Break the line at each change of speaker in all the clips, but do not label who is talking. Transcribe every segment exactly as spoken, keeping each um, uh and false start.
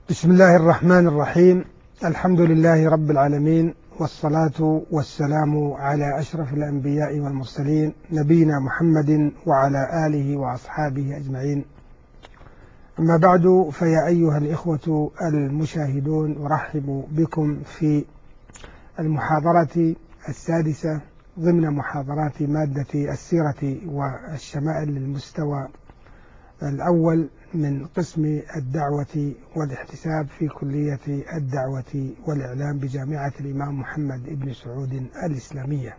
بسم الله الرحمن الرحيم. الحمد لله رب العالمين، والصلاة والسلام على أشرف الأنبياء والمرسلين نبينا محمد وعلى آله وأصحابه أجمعين. أما بعد، فيا أيها الإخوة المشاهدون، أرحب بكم في المحاضرة السادسة ضمن محاضرات مادة السيرة والشمائل للمستوى الأول من قسم الدعوة والاحتساب في كلية الدعوة والإعلام بجامعة الإمام محمد بن سعود الإسلامية.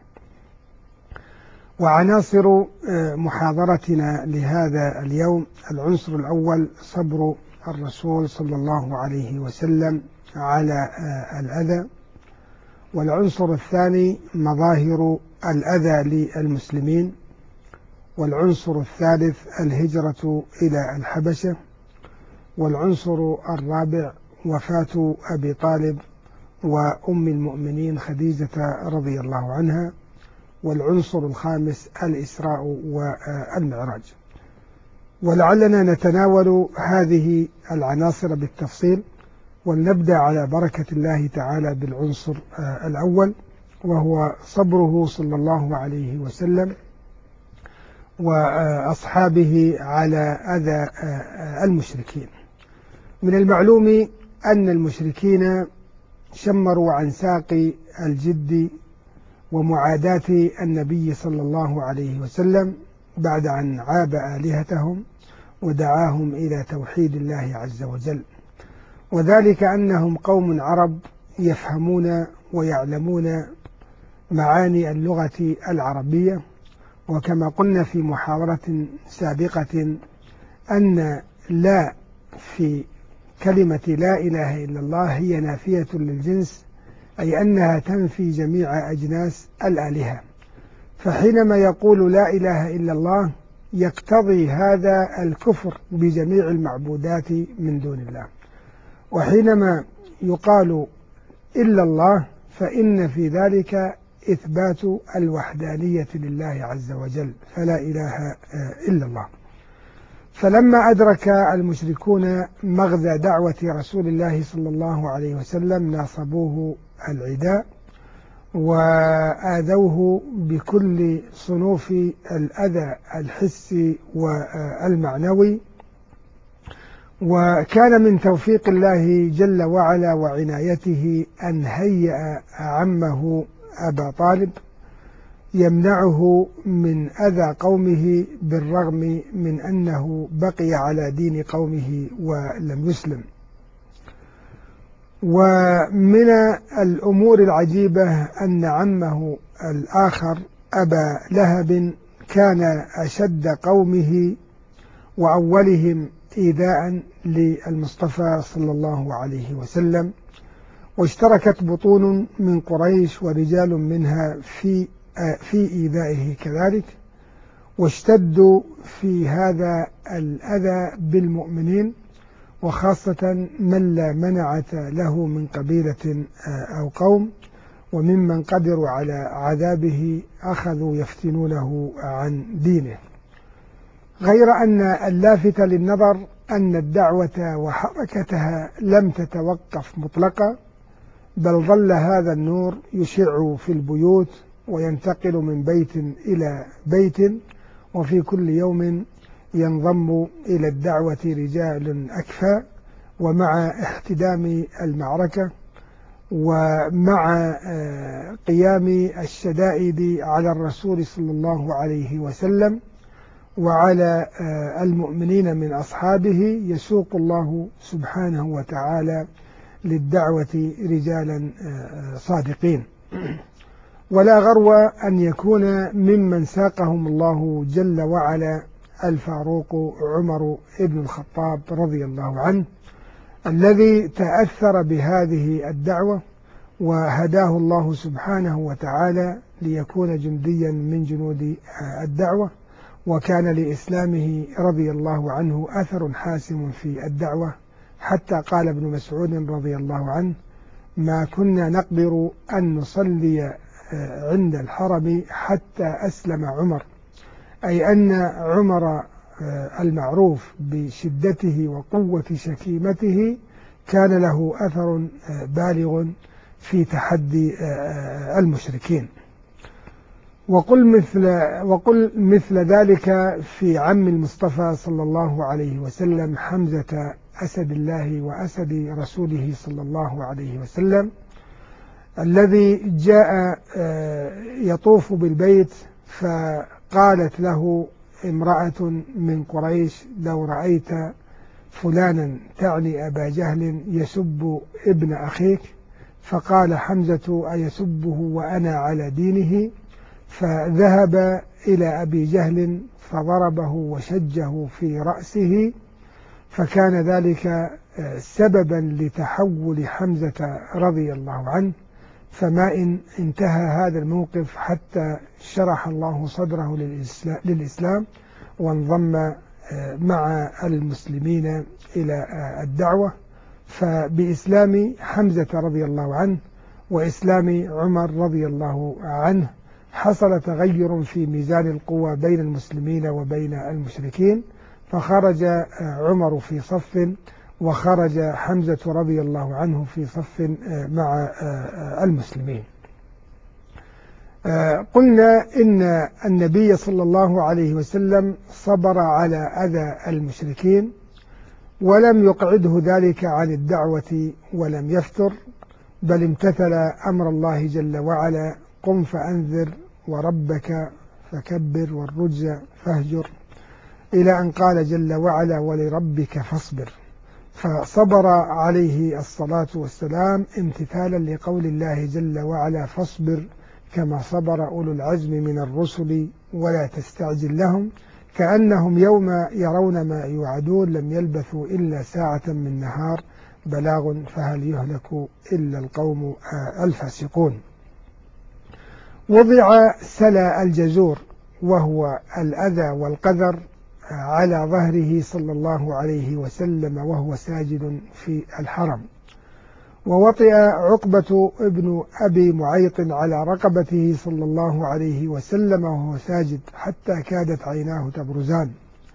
وعناصر محاضرتنا لهذا اليوم: العنصر الأول صبر الرسول صلى الله عليه وسلم على الأذى، والعنصر الثاني مظاهر الأذى للمسلمين، والعنصر الثالث الهجرة إلى الحبشة، والعنصر الرابع وفاة أبي طالب وأم المؤمنين خديجة رضي الله عنها، والعنصر الخامس الإسراء والمعراج. ولعلنا نتناول هذه العناصر بالتفصيل، ولنبدأ على بركة الله تعالى بالعنصر الأول، وهو صبره صلى الله عليه وسلم وأصحابه على أذى المشركين. من المعلوم أن المشركين شمروا عن ساق الجد ومعاداة النبي صلى الله عليه وسلم بعد أن عاب آلهتهم ودعاهم إلى توحيد الله عز وجل، وذلك أنهم قوم عرب يفهمون ويعلمون معاني اللغة العربية. وكما قلنا في محاضرة سابقة أن لا في كلمة لا إله إلا الله هي نافية للجنس، أي أنها تنفي جميع أجناس الآلهة. فحينما يقول لا إله إلا الله يقتضي هذا الكفر بجميع المعبودات من دون الله، وحينما يقال إلا الله فإن في ذلك إثبات الوحدانية لله عز وجل، فلا إله إلا الله. فلما أدرك المشركون مغزى دعوة رسول الله صلى الله عليه وسلم ناصبوه العداء وآذوه بكل صنوف الأذى الحسي والمعنوي. وكان من توفيق الله جل وعلا وعنايته أن هيأ عمه أبا طالب يمنعه من أذى قومه بالرغم من أنه بقي على دين قومه ولم يسلم. ومن الأمور العجيبة أن عمه الآخر أبا لهب كان أشد قومه وأولهم إيذاء للمصطفى صلى الله عليه وسلم، واشتركت بطون من قريش ورجال منها في في إيذائه كذلك، واشتدوا في هذا الأذى بالمؤمنين، وخاصة من لا منعة له من قبيلة أو قوم، وممن قدروا على عذابه أخذوا يفتنونه عن دينه. غير أن اللافت للنظر أن الدعوة وحركتها لم تتوقف مطلقا، بل ظل هذا النور يشع في البيوت وينتقل من بيت إلى بيت، وفي كل يوم ينضم إلى الدعوة رجال أكفى، ومع احتدام المعركة ومع قيام الشدائد على الرسول صلى الله عليه وسلم وعلى المؤمنين من أصحابه يسوق الله سبحانه وتعالى للدعوة رجالا صادقين. ولا غرو أن يكون ممن ساقهم الله جل وعلا الفاروق عمر بن الخطاب رضي الله عنه، الذي تأثر بهذه الدعوة وهداه الله سبحانه وتعالى ليكون جنديا من جنود الدعوة، وكان لإسلامه رضي الله عنه أثر حاسم في الدعوة، حتى قال ابن مسعود رضي الله عنه: ما كنا نقدر أن نصلي عند الحرم حتى أسلم عمر، أي أن عمر المعروف بشدته وقوة شكيمته كان له أثر بالغ في تحدي المشركين. وقل مثل, وقل مثل ذلك في عم المصطفى صلى الله عليه وسلم حمزة أسد الله وأسد رسوله صلى الله عليه وسلم، الذي جاء يطوف بالبيت فقالت له امرأة من قريش: لو رأيت فلانا، تعني أبا جهل، يسب ابن أخيك، فقال حمزة: أيسبه وأنا على دينه؟ فذهب إلى أبي جهل فضربه وشجه في رأسه، فكان ذلك سببا لتحول حمزة رضي الله عنه، فما إن انتهى هذا الموقف حتى شرح الله صدره للإسلام وانضم مع المسلمين إلى الدعوة. فبإسلام حمزة رضي الله عنه وإسلام عمر رضي الله عنه حصل تغير في ميزان القوى بين المسلمين وبين المشركين، فخرج عمر في صف وخرج حمزة رضي الله عنه في صف مع المسلمين. قلنا إن النبي صلى الله عليه وسلم صبر على أذى المشركين ولم يقعده ذلك عن الدعوة ولم يفتر، بل امتثل أمر الله جل وعلا: قم فأنذر وربك فكبر والرجز فاهجر، إلى أن قال جل وعلا: ولربك فاصبر. فصبر عليه الصلاة والسلام امتثالا لقول الله جل وعلا: فاصبر كما صبر أولو العزم من الرسل ولا تستعجل لهم كأنهم يوم يرون ما يوعدون لم يلبثوا إلا ساعة من نهار بلاغ فهل يهلك إلا القوم الفاسقون. وضع سلا الجزور وهو الأذى والقذر على ظهره صلى الله عليه وسلم وهو ساجد في الحرم، ووطئ عقبة ابن أبي معيط على رقبته صلى الله عليه وسلم وهو ساجد حتى كادت عيناه تبرزان،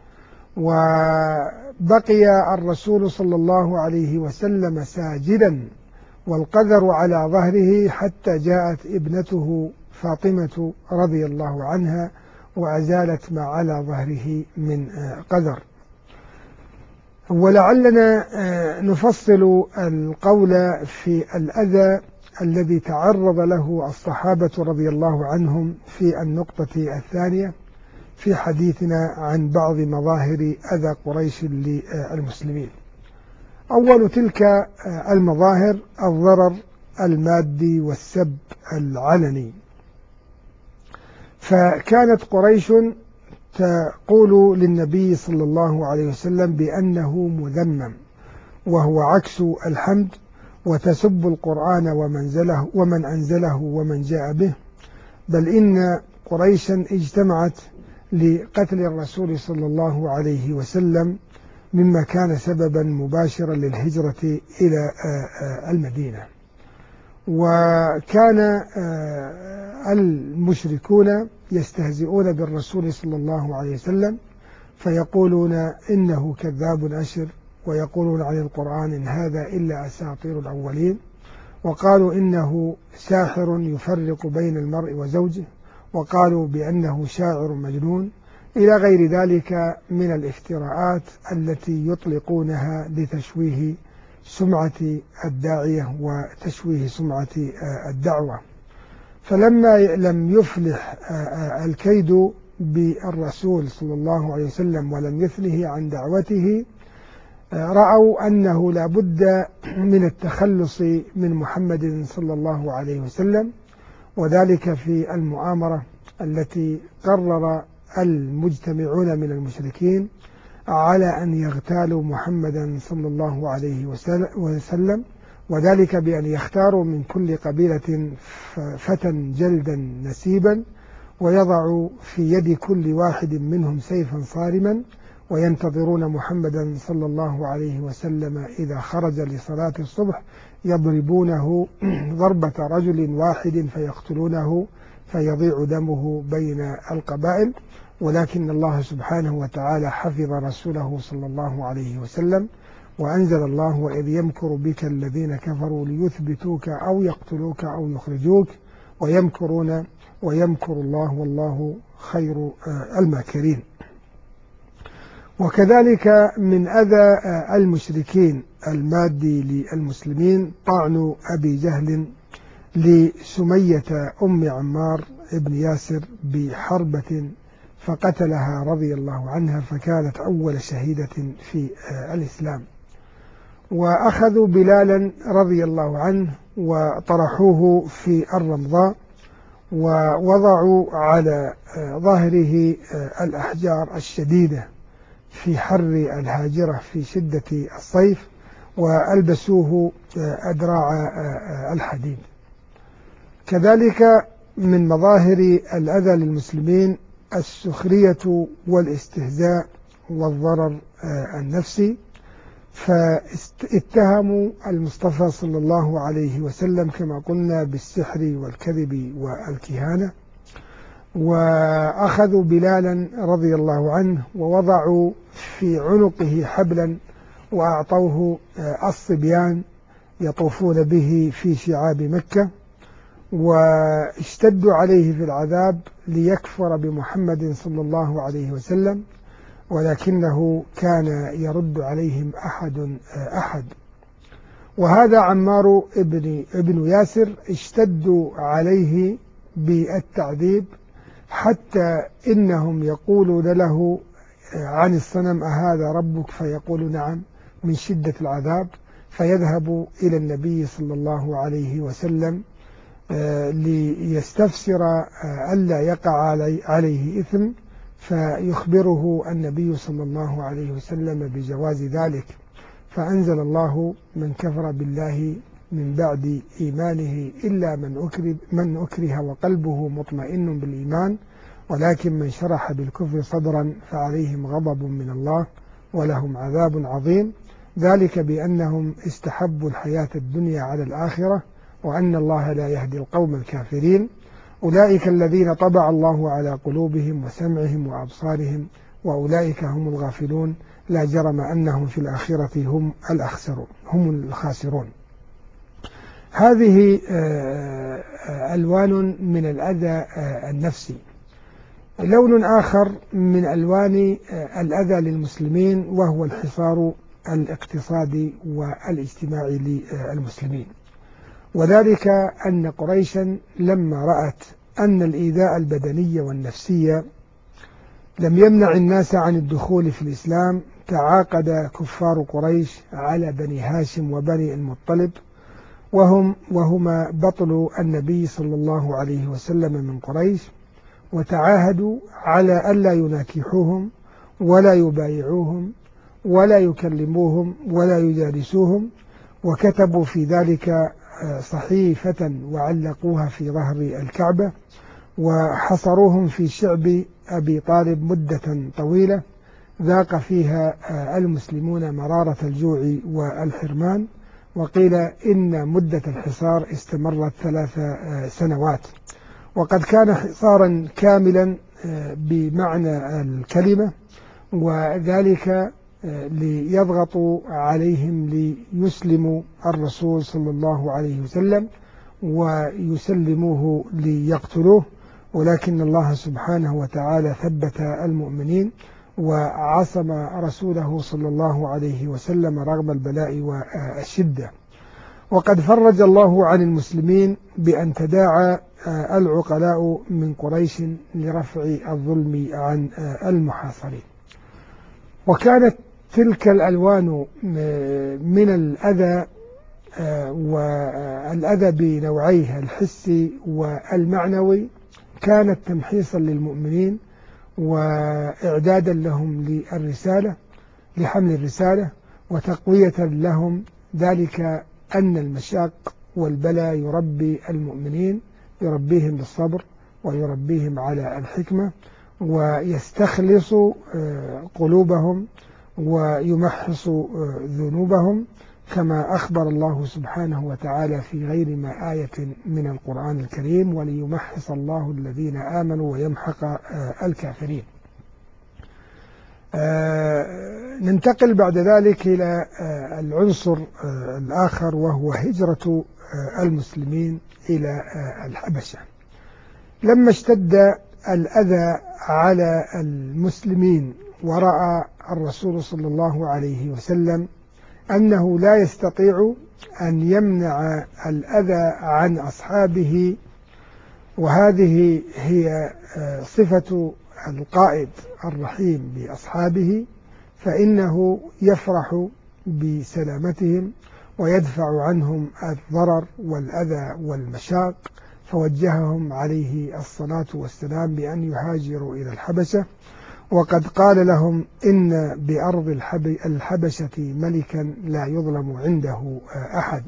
وبقي الرسول صلى الله عليه وسلم ساجدا والقذر على ظهره حتى جاءت ابنته فاطمة رضي الله عنها وأزالت ما على ظهره من قذر. ولعلنا نفصل القول في الأذى الذي تعرض له الصحابة رضي الله عنهم في النقطة الثانية في حديثنا عن بعض مظاهر أذى قريش للمسلمين. أول تلك المظاهر الضرر المادي والسب العلني، فكانت قريش تقول للنبي صلى الله عليه وسلم بأنه مذمم وهو عكس الحمد، وتسب القرآن ومنزله ومن أنزله ومن جاء به، بل إن قريشا اجتمعت لقتل الرسول صلى الله عليه وسلم مما كان سببا مباشرا للهجرة إلى المدينة. وكان المشركون يستهزئون بالرسول صلى الله عليه وسلم فيقولون إنه كذاب أشر، ويقولون عن القرآن إن هذا إلا أساطير الأولين، وقالوا إنه ساحر يفرق بين المرء وزوجه، وقالوا بأنه شاعر مجنون، إلى غير ذلك من الافتراءات التي يطلقونها لتشويه سمعة الداعية وتشويه سمعة الدعوة. فلما لم يفلح الكيد بالرسول صلى الله عليه وسلم ولم يثنه عن دعوته، رأوا أنه لا بد من التخلص من محمد صلى الله عليه وسلم، وذلك في المؤامرة التي قرر المجتمعون من المشركين على أن يغتالوا محمدا صلى الله عليه وسلم، وذلك بأن يختاروا من كل قبيلة فتى جلدا نسيبا ويضعوا في يد كل واحد منهم سيفا صارما، وينتظرون محمدا صلى الله عليه وسلم إذا خرج لصلاة الصبح يضربونه ضربة رجل واحد فيقتلونه فيضيع دمه بين القبائل. ولكن الله سبحانه وتعالى حفظ رسوله صلى الله عليه وسلم وأنزل الله وإذ يمكر بك الذين كفروا ليثبتوك أو يقتلوك أو يخرجوك ويمكرون ويمكر الله والله خير الماكرين. وكذلك من أذى المشركين المادي للمسلمين طعن أبي جهل لسمية أم عمار ابن ياسر بحربة فقتلها رضي الله عنها، فكانت أول شهيدة في الإسلام. وأخذوا بلالا رضي الله عنه وطرحوه في الرمضاء ووضعوا على ظهره الأحجار الشديدة في حر الهاجرة في شدة الصيف، وألبسوه أدراع الحديد. كذلك من مظاهر الأذى للمسلمين السخرية والاستهزاء والضرر النفسي، فاتهموا المصطفى صلى الله عليه وسلم كما قلنا بالسحر والكذب والكهانة، وأخذوا بلالا رضي الله عنه ووضعوا في عنقه حبلا وأعطوه الصبيان يطوفون به في شعاب مكة، واشتدوا عليه في العذاب ليكفر بمحمد صلى الله عليه وسلم، ولكنه كان يرد عليهم أحد أحد. وهذا عمار ابن, ابن ياسر اشتدوا عليه بالتعذيب حتى إنهم يقولون له عن الصنم أهذا ربك؟ فيقول نعم، من شدة العذاب، فيذهب إلى النبي صلى الله عليه وسلم ليستفسر ألا يقع عليه إثم، فيخبره النبي صلى الله عليه وسلم بجواز ذلك، فأنزل الله من كفر بالله من بعد إيمانه إلا من أكره, من أكره وقلبه مطمئن بالإيمان ولكن من شرح بالكفر صدرا فعليهم غضب من الله ولهم عذاب عظيم، ذلك بأنهم استحبوا الحياة الدنيا على الآخرة وأن الله لا يهدي القوم الكافرين. أولئك الذين طبع الله على قلوبهم وسمعهم وأبصارهم وأولئك هم الغافلون، لا جرم أنهم في الآخرة هم الأخسرون هم الخاسرون. هذه ألوان من الأذى النفسي. لون آخر من ألوان الأذى للمسلمين وهو الحصار الاقتصادي والاجتماعي للمسلمين، وذلك أن قريشا لما رأت أن الإيذاء البدني والنفسي لم يمنع الناس عن الدخول في الإسلام، تعاقد كفار قريش على بني هاشم وبني المطلب، وهم وهما بطل النبي صلى الله عليه وسلم من قريش، وتعاهدوا على ألا يناكحوهم ولا يبايعوهم ولا يكلموهم ولا يجالسوهم، وكتبوا في ذلك صحيفة وعلقوها في ظهر الكعبة، وحصروهم في شعب أبي طالب مدة طويلة ذاق فيها المسلمون مرارة الجوع والحرمان، وقيل إن مدة الحصار استمرت ثلاث سنوات، وقد كان حصارا كاملا بمعنى الكلمة، وذلك ليضغطوا عليهم ليسلموا الرسول صلى الله عليه وسلم ويسلموه ليقتلوه، ولكن الله سبحانه وتعالى ثبت المؤمنين وعصم رسوله صلى الله عليه وسلم رغم البلاء والشدة. وقد فرج الله عن المسلمين بأن تداعى العقلاء من قريش لرفع الظلم عن المحاصرين. وكانت تلك الألوان من الأذى والأذى بنوعيه الحسي والمعنوي كانت تمحيصا للمؤمنين وإعدادا لهم للرسالة لحمل الرسالة وتقوية لهم، ذلك أن المشاق والبلاء يربي المؤمنين، يربيهم بالصبر ويربيهم على الحكمة ويستخلص قلوبهم ويمحص ذنوبهم، كما أخبر الله سبحانه وتعالى في غير ما آية من القرآن الكريم: وليمحص الله الذين آمنوا ويمحق الكافرين. ننتقل بعد ذلك إلى العنصر الآخر، وهو هجرة المسلمين إلى الحبشة. لما اشتد الأذى على المسلمين ورأى الرسول صلى الله عليه وسلم أنه لا يستطيع أن يمنع الأذى عن أصحابه، وهذه هي صفة القائد الرحيم بأصحابه، فإنه يفرح بسلامتهم ويدفع عنهم الضرر والأذى والمشاق، فوجههم عليه الصلاة والسلام بأن يهاجروا إلى الحبشة. وقد قال لهم إن بأرض الحبشة ملكا لا يظلم عنده أحد.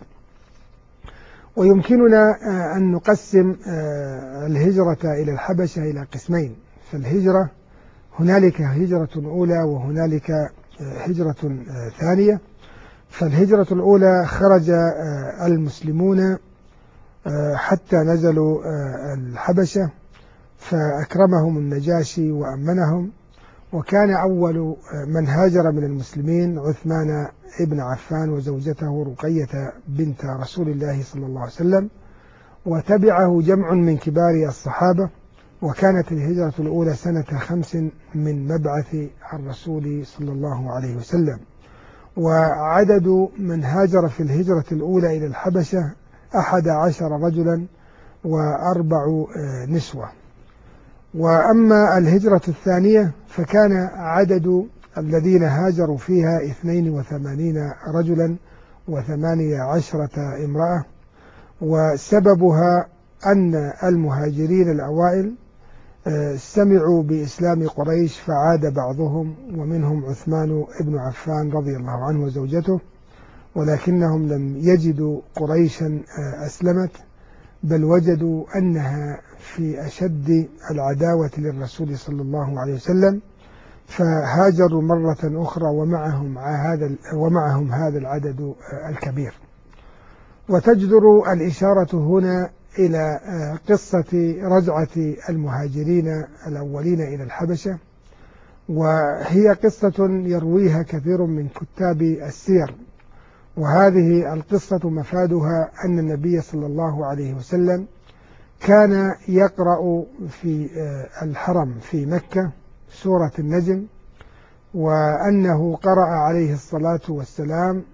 ويمكننا أن نقسم الهجرة إلى الحبشة إلى قسمين. فالهجرة هنالك هجرة أولى وهنالك هجرة ثانية. فالهجرة الأولى خرج المسلمون حتى نزلوا الحبشة، فأكرمهم النجاشي وأمنهم، وكان أول من هاجر من المسلمين عثمان ابن عفان وزوجته رقية بنت رسول الله صلى الله عليه وسلم، وتبعه جمع من كبار الصحابة. وكانت الهجرة الأولى سنة خمس من مبعث الرسول صلى الله عليه وسلم. وعدد من هاجر في الهجرة الأولى إلى الحبشة أحد عشر رجلا وأربع نسوة. وأما الهجرة الثانية فكان عدد الذين هاجروا فيها اثنين وثمانين رجلا وثمانية عشرة امرأة. وسببها أن المهاجرين الأوائل سمعوا بإسلام قريش فعاد بعضهم، ومنهم عثمان ابن عفان رضي الله عنه وزوجته، ولكنهم لم يجدوا قريشا أسلمت، بل وجدوا أنها في أشد العداوة للرسول صلى الله عليه وسلم، فهاجروا مرة أخرى ومعهم هذا ومعهم هذا العدد الكبير. وتجدر الإشارة هنا إلى قصة رجعة المهاجرين الأولين إلى الحبشة، وهي قصة يرويها كثير من كتاب السير. وهذه القصة مفادها أن النبي صلى الله عليه وسلم كان يقرأ في الحرم في مكة سورة النجم، وأنه قرأ عليه الصلاة والسلام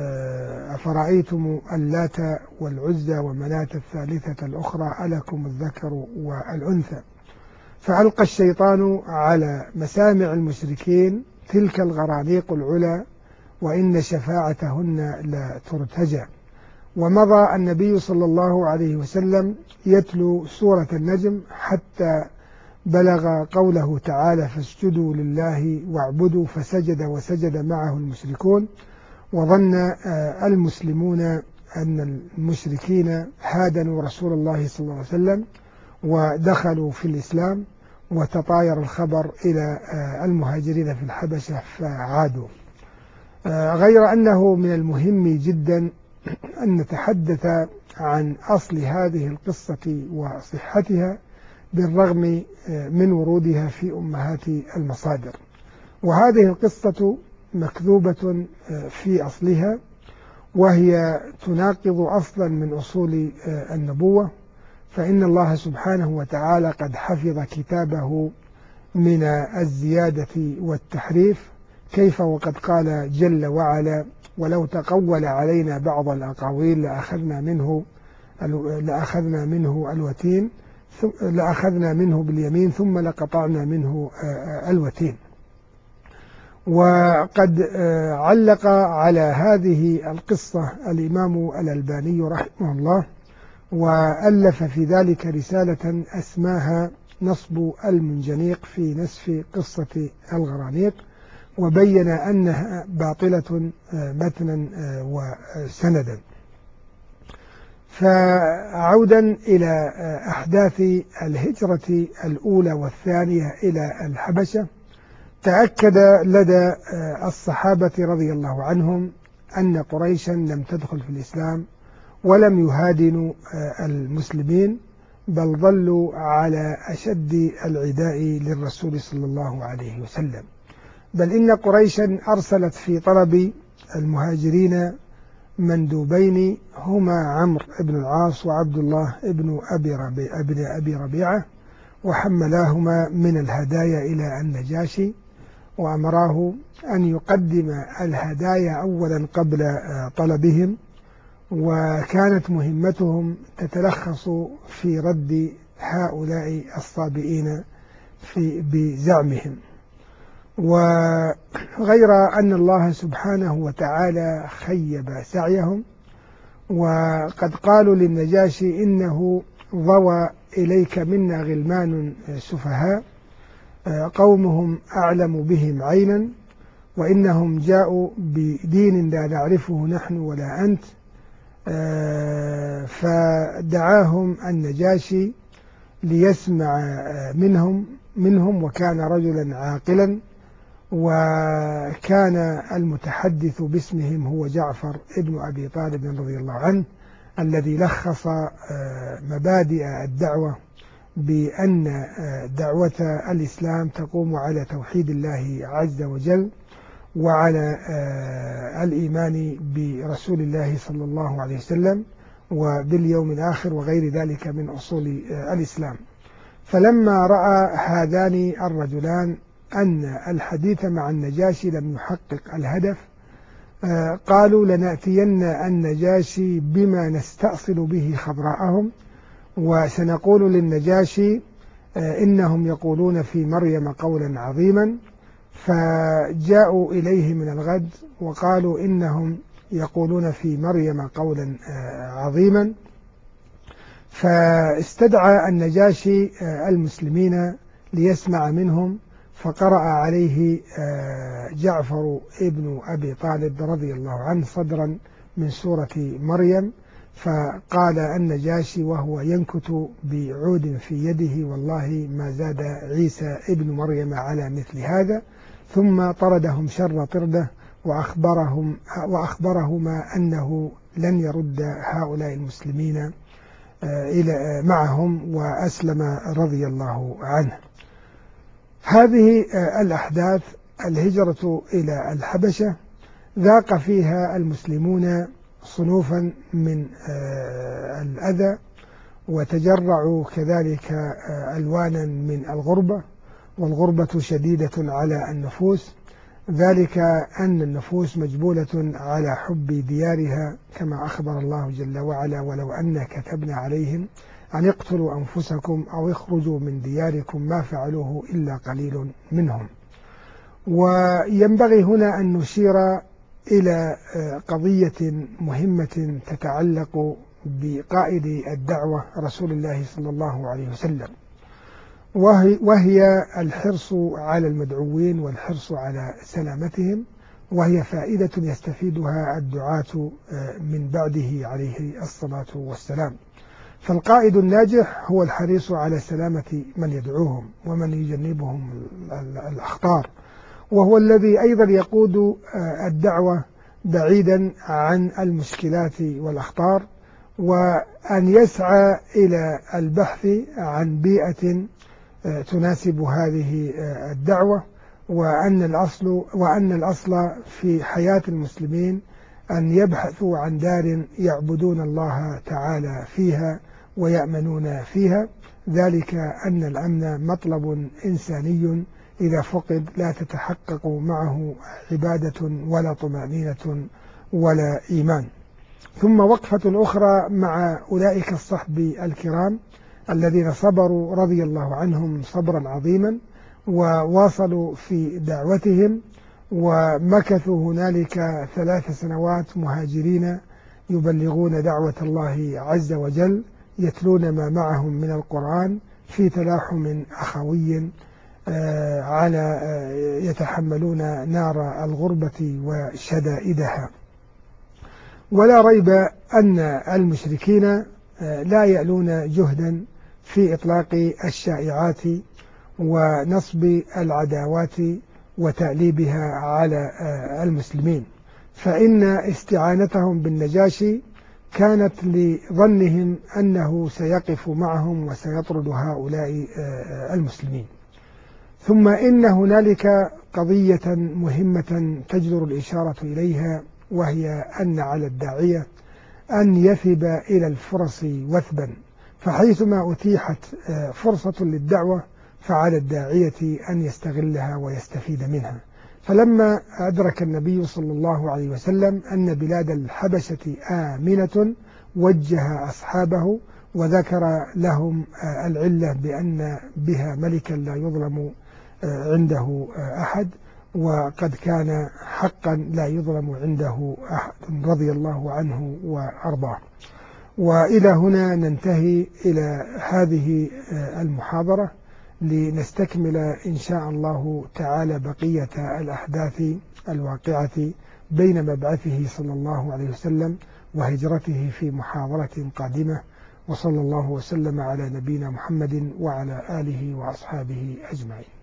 أفرأيتم اللات والعزى ومناة الثالثة الأخرى ألكم الذكر والأنثى. فألقى الشيطان على مسامع المشركين تلك الغرانيق العلا وإن شفاعتهن لا ترتجى. ومضى النبي صلى الله عليه وسلم يتلو سورة النجم حتى بلغ قوله تعالى فاسجدوا لله واعبدوا، فسجد وسجد معه المشركون. وظن المسلمون أن المشركين هادنوا رسول الله صلى الله عليه وسلم ودخلوا في الإسلام، وتطاير الخبر إلى المهاجرين في الحبشة فعادوا. غير أنه من المهم جدا أن نتحدث عن أصل هذه القصة وصحتها بالرغم من ورودها في أمهات المصادر. وهذه القصة مكذوبة في أصلها، وهي تناقض أصلا من أصول النبوة، فإن الله سبحانه وتعالى قد حفظ كتابه من الزيادة والتحريف، كيف وقد قال جل وعلا ولو تقول علينا بعض الأقاويل لأخذنا منه لأخذنا منه الوتين لأخذنا منه باليمين ثم لقطعنا منه الوتين. وقد علق على هذه القصة الإمام الألباني رحمه الله، وألف في ذلك رسالة أسماها نصب المنجنيق في نسف قصة الغرانيق، وبين أنها باطلة متنا وسندا. فعودا إلى أحداث الهجرة الأولى والثانية إلى الحبشة، تأكد لدى الصحابة رضي الله عنهم أن قريشا لم تدخل في الإسلام ولم يهادنوا المسلمين، بل ظلوا على أشد العداء للرسول صلى الله عليه وسلم. بل إن قريشا أرسلت في طلب المهاجرين مندوبين هما عمرو بن العاص وعبد الله بن أبي ربيعة, ابن أبي ربيعة وحملاهما من الهدايا إلى النجاشي، وأمراه أن يقدم الهدايا أولا قبل طلبهم، وكانت مهمتهم تتلخص في رد هؤلاء الصابئين في بزعمهم. وغير أن الله سبحانه وتعالى خيب سعيهم، وقد قالوا للنجاشي إنه ضوى إليك منا غلمان سفهاء قومهم أعلم بهم عينا، وإنهم جاءوا بدين لا نعرفه نحن ولا أنت. فدعاهم النجاشي ليسمع منهم منهم وكان رجلا عاقلا، وكان المتحدث باسمهم هو جعفر ابن أبي طالب رضي الله عنه، الذي لخص مبادئ الدعوة بأن دعوة الإسلام تقوم على توحيد الله عز وجل، وعلى الإيمان برسول الله صلى الله عليه وسلم وباليوم الآخر وغير ذلك من أصول الإسلام. فلما رأى هذان الرجلان أن الحديث مع النجاشي لم يحقق الهدف، قالوا لنأتين النجاشي بما نستأصل به خضراءهم، وسنقول للنجاشي إنهم يقولون في مريم قولا عظيما. فجاءوا إليه من الغد وقالوا إنهم يقولون في مريم قولا عظيما، فاستدعى النجاشي المسلمين ليسمع منهم، فقرأ عليه جعفر ابن أبي طالب رضي الله عنه صدرا من سورة مريم، فقال النجاشي وهو ينكت بعود في يده والله ما زاد عيسى ابن مريم على مثل هذا، ثم طردهم شر طرده وأخبرهم وأخبرهما أنه لن يرد هؤلاء المسلمين إلى معهم، وأسلم رضي الله عنه. هذه الأحداث الهجرة إلى الحبشة ذاق فيها المسلمون صنوفا من الأذى، وتجرعوا كذلك ألوانا من الغربة، والغربة شديدة على النفوس، ذلك أن النفوس مجبولة على حب ديارها كما أخبر الله جل وعلا ولو أن كتبنا عليهم أن اقتلوا أنفسكم أو اخرجوا من دياركم ما فعلوه إلا قليل منهم. وينبغي هنا أن نشير إلى قضية مهمة تتعلق بقائد الدعوة رسول الله صلى الله عليه وسلم، وهي, وهي الحرص على المدعوين والحرص على سلامتهم، وهي فائدة يستفيدها الدعاة من بعده عليه الصلاة والسلام. فالقائد الناجح هو الحريص على سلامة من يدعوهم ومن يجنبهم الأخطار، وهو الذي أيضا يقود الدعوة بعيدا عن المشكلات والأخطار، وأن يسعى إلى البحث عن بيئة تناسب هذه الدعوة، وأن الأصل وأن الأصل في حياة المسلمين أن يبحثوا عن دار يعبدون الله تعالى فيها ويأمنون فيها، ذلك أن الأمن مطلب إنساني إذا فقد لا تتحقق معه عبادة ولا طمأنينة ولا إيمان. ثم وقفة أخرى مع أولئك الصحب الكرام الذين صبروا رضي الله عنهم صبرا عظيما، وواصلوا في دعوتهم، ومكثوا هنالك ثلاث سنوات مهاجرين يبلغون دعوة الله عز وجل، يتلون ما معهم من القرآن في تلاحم أخوي على يتحملون نار الغربة وشدائدها. ولا ريب أن المشركين لا يألون جهدا في إطلاق الشائعات ونصب العداوات وتأليبها على المسلمين، فإن استعانتهم بالنجاشي كانت لظنهم أنه سيقف معهم وسيطرد هؤلاء المسلمين. ثم إن هنالك قضية مهمة تجدر الإشارة إليها، وهي أن على الداعية أن يثب إلى الفرص وثبا، فحيثما أتيحت فرصة للدعوة فعلى الداعية أن يستغلها ويستفيد منها. فلما أدرك النبي صلى الله عليه وسلم أن بلاد الحبشة آمنة وجه أصحابه وذكر لهم العلة بأن بها ملكا لا يظلم عنده أحد، وقد كان حقا لا يظلم عنده أحد رضي الله عنه وأرضاه. وإلى هنا ننتهي إلى هذه المحاضرة، لنستكمل إن شاء الله تعالى بقية الأحداث الواقعة بين مبعثه صلى الله عليه وسلم وهجرته في محاضرة قادمة. وصلى الله وسلم على نبينا محمد وعلى آله وأصحابه أجمعين.